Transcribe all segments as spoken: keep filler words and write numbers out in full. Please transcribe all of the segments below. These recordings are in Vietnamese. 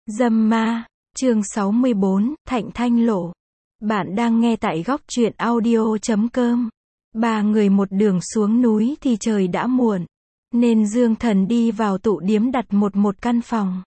Dâm ma, chương sáu mươi bốn, Thạnh Thanh Lộ. Bạn đang nghe tại góc truyện audio chấm com. Ba người một đường xuống núi thì trời đã muộn, nên Dương Thần đi vào tụ điếm đặt một một căn phòng.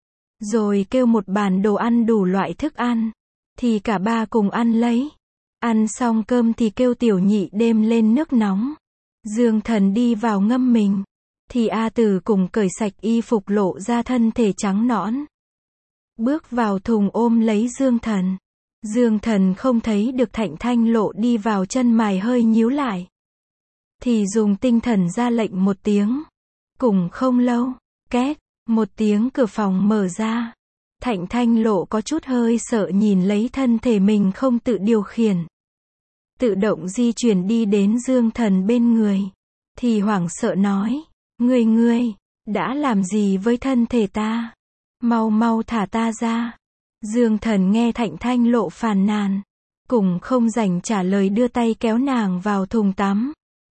Rồi kêu một bàn đồ ăn đủ loại thức ăn, thì cả ba cùng ăn lấy. Ăn xong cơm thì kêu tiểu nhị đem lên nước nóng. Dương Thần đi vào ngâm mình, thì A Tử cùng cởi sạch y phục lộ ra thân thể trắng nõn. Bước vào thùng ôm lấy Dương Thần. Dương Thần không thấy được Thạnh Thanh Lộ đi vào, chân mày hơi nhíu lại. Thì dùng tinh thần ra lệnh một tiếng. Cùng không lâu, két, một tiếng cửa phòng mở ra. Thạnh Thanh Lộ có chút hơi sợ nhìn lấy thân thể mình không tự điều khiển. Tự động di chuyển đi đến Dương Thần bên người. Thì hoảng sợ nói, ngươi ngươi, đã làm gì với thân thể ta? Mau mau thả ta ra. Dương Thần nghe Thạnh Thanh Lộ phàn nàn, cùng không rảnh trả lời, đưa tay kéo nàng vào thùng tắm.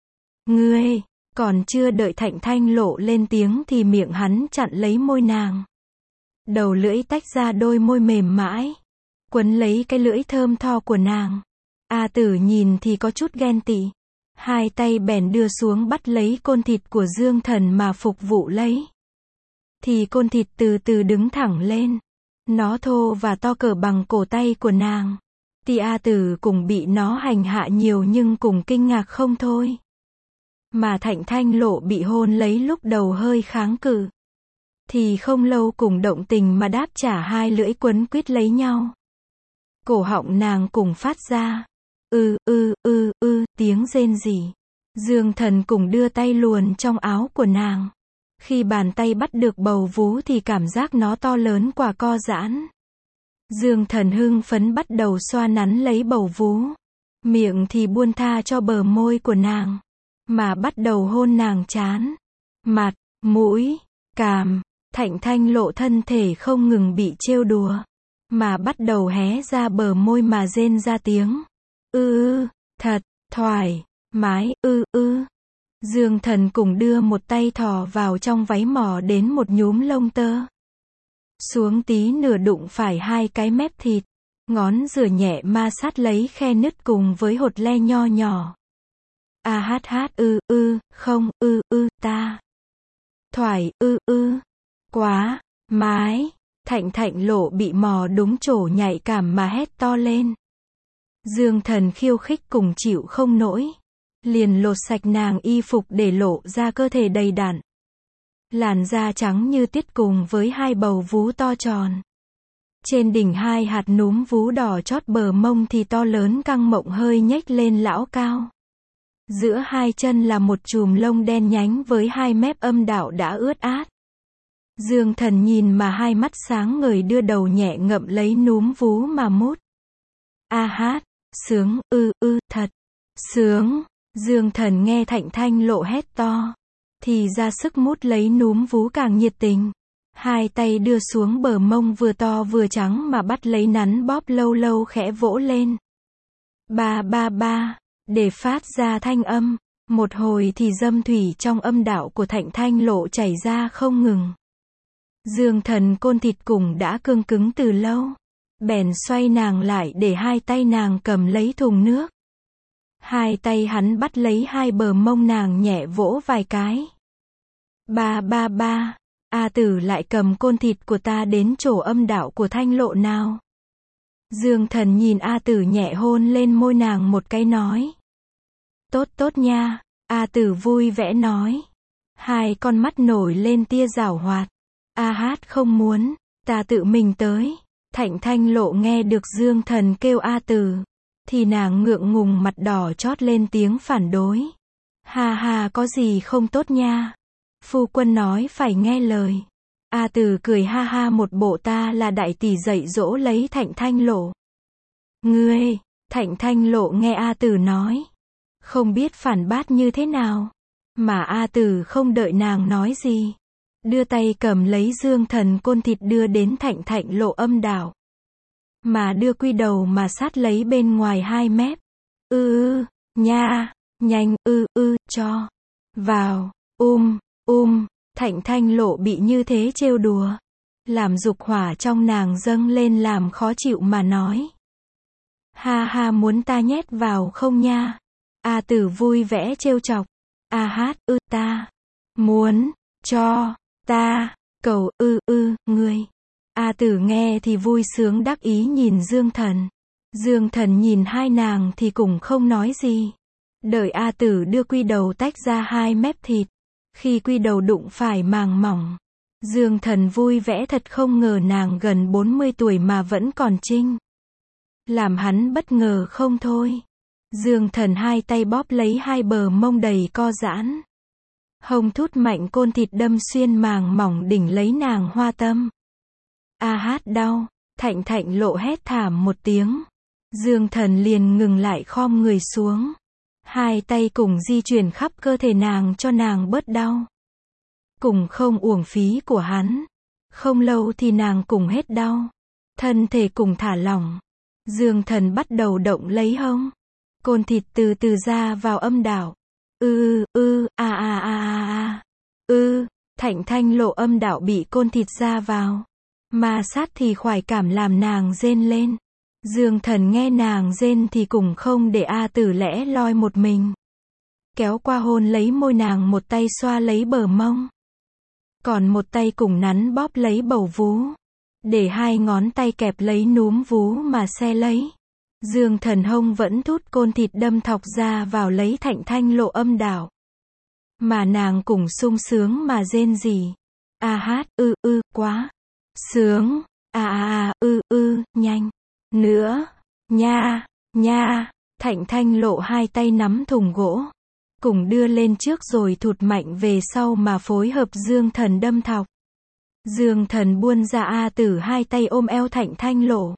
Ngươi, còn chưa đợi Thạnh Thanh Lộ lên tiếng thì miệng hắn chặn lấy môi nàng. Đầu lưỡi tách ra đôi môi mềm mãi, quấn lấy cái lưỡi thơm tho của nàng. A Tử nhìn thì có chút ghen tị. Hai tay bèn đưa xuống bắt lấy côn thịt của Dương Thần mà phục vụ lấy. Thì côn thịt từ từ đứng thẳng lên. Nó thô và to cỡ bằng cổ tay của nàng. Thì A Tử cùng bị nó hành hạ nhiều nhưng cùng kinh ngạc không thôi. Mà Thạnh Thanh Lộ bị hôn lấy lúc đầu hơi kháng cự. Thì không lâu cùng động tình mà đáp trả, hai lưỡi quấn quýt lấy nhau. Cổ họng nàng cùng phát ra ư ư ư ư tiếng rên rỉ. Dương Thần cùng đưa tay luồn trong áo của nàng. Khi bàn tay bắt được bầu vú thì cảm giác nó to lớn quả co giãn. Dương Thần hưng phấn bắt đầu xoa nắn lấy bầu vú. Miệng thì buông tha cho bờ môi của nàng, mà bắt đầu hôn nàng trán, mặt, mũi, cằm. Thạnh Thanh Lộ thân thể không ngừng bị trêu đùa, mà bắt đầu hé ra bờ môi mà rên ra tiếng ư ư, thật, thoải mái, ư ư. Dương Thần cùng đưa một tay thò vào trong váy mò đến một nhúm lông tơ. Xuống tí nửa đụng phải hai cái mép thịt. Ngón rửa nhẹ ma sát lấy khe nứt cùng với hột le nho nhỏ. A hát hát ư ư, không, ư ư, ta. Thoải, ư ư. Quá, mái. Thạnh Thanh Lộ bị mò đúng chỗ nhạy cảm mà hét to lên. Dương Thần khiêu khích cùng chịu không nổi. Liền lột sạch nàng y phục để lộ ra cơ thể đầy đặn. Làn da trắng như tuyết cùng với hai bầu vú to tròn. Trên đỉnh hai hạt núm vú đỏ chót, bờ mông thì to lớn căng mộng hơi nhếch lên lão cao. Giữa hai chân là một chùm lông đen nhánh với hai mép âm đạo đã ướt át. Dương Thần nhìn mà hai mắt sáng ngời, đưa đầu nhẹ ngậm lấy núm vú mà mút. A hát, sướng, ư ư, thật, sướng. Dương Thần nghe Thạnh Thanh Lộ hét to, thì ra sức mút lấy núm vú càng nhiệt tình. Hai tay đưa xuống bờ mông vừa to vừa trắng mà bắt lấy nắn bóp, lâu lâu khẽ vỗ lên. Ba ba ba, để phát ra thanh âm. Một hồi thì dâm thủy trong âm đạo của Thạnh Thanh Lộ chảy ra không ngừng. Dương Thần côn thịt cùng đã cương cứng từ lâu, bèn xoay nàng lại để hai tay nàng cầm lấy thùng nước. Hai tay hắn bắt lấy hai bờ mông nàng nhẹ vỗ vài cái. Ba ba ba, A Tử lại cầm côn thịt của ta đến chỗ âm đạo của Thanh Lộ nào. Dương Thần nhìn A Tử nhẹ hôn lên môi nàng một cái nói. Tốt tốt nha, A Tử vui vẻ nói. Hai con mắt nổi lên tia giảo hoạt. A hát không muốn, ta tự mình tới. Thạnh Thanh Lộ nghe được Dương Thần kêu A Tử, thì nàng ngượng ngùng mặt đỏ chót lên tiếng phản đối. Ha ha, có gì không tốt nha. Phu quân nói phải nghe lời. A Tử cười ha ha một bộ ta là đại tỷ dạy dỗ lấy Thạnh Thanh Lộ. Ngươi, Thạnh Thanh Lộ nghe A Tử nói, không biết phản bác như thế nào. Mà A Tử không đợi nàng nói gì, đưa tay cầm lấy Dương Thần côn thịt đưa đến Thạnh Thanh Lộ âm đạo. Mà đưa quy đầu mà sát lấy bên ngoài hai mép. Ư ư, nha, nhanh, ư ư, cho. Vào, um, um, Thạnh Thanh Lộ bị như thế trêu đùa. làm dục hỏa trong nàng dâng lên làm khó chịu mà nói. Ha ha, muốn ta nhét vào không nha? A Tử vui vẻ trêu chọc. A Hát, ư ta muốn cho ta cầu ư ư ngươi. A Tử nghe thì vui sướng đắc ý nhìn Dương Thần. Dương Thần nhìn hai nàng thì cũng không nói gì. Đợi A Tử đưa quy đầu tách ra hai mép thịt. Khi quy đầu đụng phải màng mỏng, Dương Thần vui vẻ thật, không ngờ nàng gần bốn mươi tuổi mà vẫn còn trinh. Làm hắn bất ngờ không thôi. Dương Thần hai tay bóp lấy hai bờ mông đầy co giãn. Hông thút mạnh côn thịt đâm xuyên màng mỏng đỉnh lấy nàng hoa tâm. A Hát đau, Thạnh Thạnh Lộ hét thảm một tiếng. Dương Thần liền ngừng lại khom người xuống. Hai tay cùng di chuyển khắp cơ thể nàng cho nàng bớt đau. Cùng không uổng phí của hắn. Không lâu thì nàng cùng hết đau. Thân thể cùng thả lỏng. Dương Thần bắt đầu động lấy hông. Côn thịt từ từ ra vào âm đạo. Ư ư a a a a a. Ư, Thạnh Thanh Lộ âm đạo bị côn thịt ra vào. Ma sát thì khoái cảm làm nàng rên lên. Dương Thần nghe nàng rên thì cũng không để A Tử lẽ loi một mình. Kéo qua hôn lấy môi nàng, một tay xoa lấy bờ mông. Còn một tay cùng nắn bóp lấy bầu vú. Để hai ngón tay kẹp lấy núm vú mà xe lấy. Dương Thần hông vẫn thút côn thịt đâm thọc ra vào lấy Thạnh Thanh Lộ âm đạo. Mà nàng cùng sung sướng mà rên rỉ. A Hát, ư ư, quá sướng. A a a, ư ư, nhanh nữa, nha, nha. Thạnh Thanh Lộ hai tay nắm thùng gỗ, cùng đưa lên trước rồi thụt mạnh về sau mà phối hợp Dương Thần đâm thọc. Dương Thần buông ra, A Tử hai tay ôm eo Thạnh Thanh Lộ.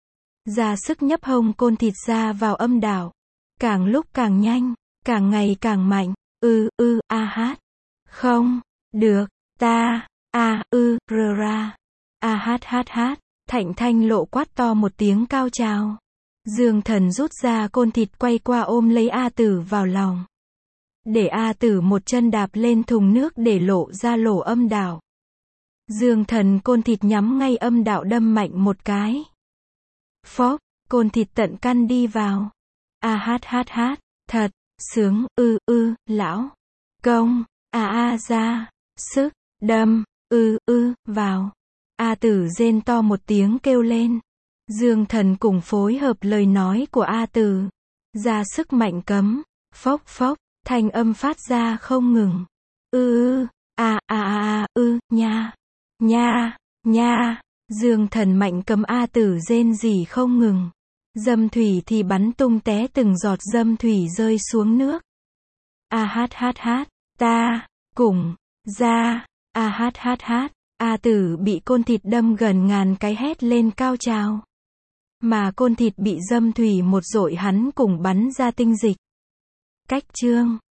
Ra sức nhấp hông côn thịt ra vào âm đạo. Càng lúc càng nhanh, càng ngày càng mạnh. Ư ư, A Hát. Không, được, ta, a ư, rơ ra. A Hát hát hát. Thạnh Thanh Lộ quát to một tiếng cao trào. Dương Thần rút ra côn thịt quay qua ôm lấy A Tử vào lòng. Để A Tử một chân đạp lên thùng nước để lộ ra lỗ âm đạo. Dương Thần côn thịt nhắm ngay âm đạo đâm mạnh một cái. Phốc, côn thịt tận căn đi vào. A Hát hát hát, thật sướng, ư ư, lão công, a a ra sức đâm, ư ư, vào. A Tử rên to một tiếng kêu lên. Dương Thần cùng phối hợp lời nói của A Tử. Ra sức mạnh cấm. Phốc phốc, thanh âm phát ra không ngừng. Ư ư, a a a ư, nha, nha, nha. Dương Thần mạnh cấm A Tử rên rỉ không ngừng. Dâm thủy thì bắn tung té từng giọt dâm thủy rơi xuống nước. A Hát hát hát, ta, cùng, ra, A Hát hát hát. A Tử bị côn thịt đâm gần ngàn cái hét lên cao trào. Mà côn thịt bị dâm thủy một dội hắn cùng bắn ra tinh dịch. Cách chương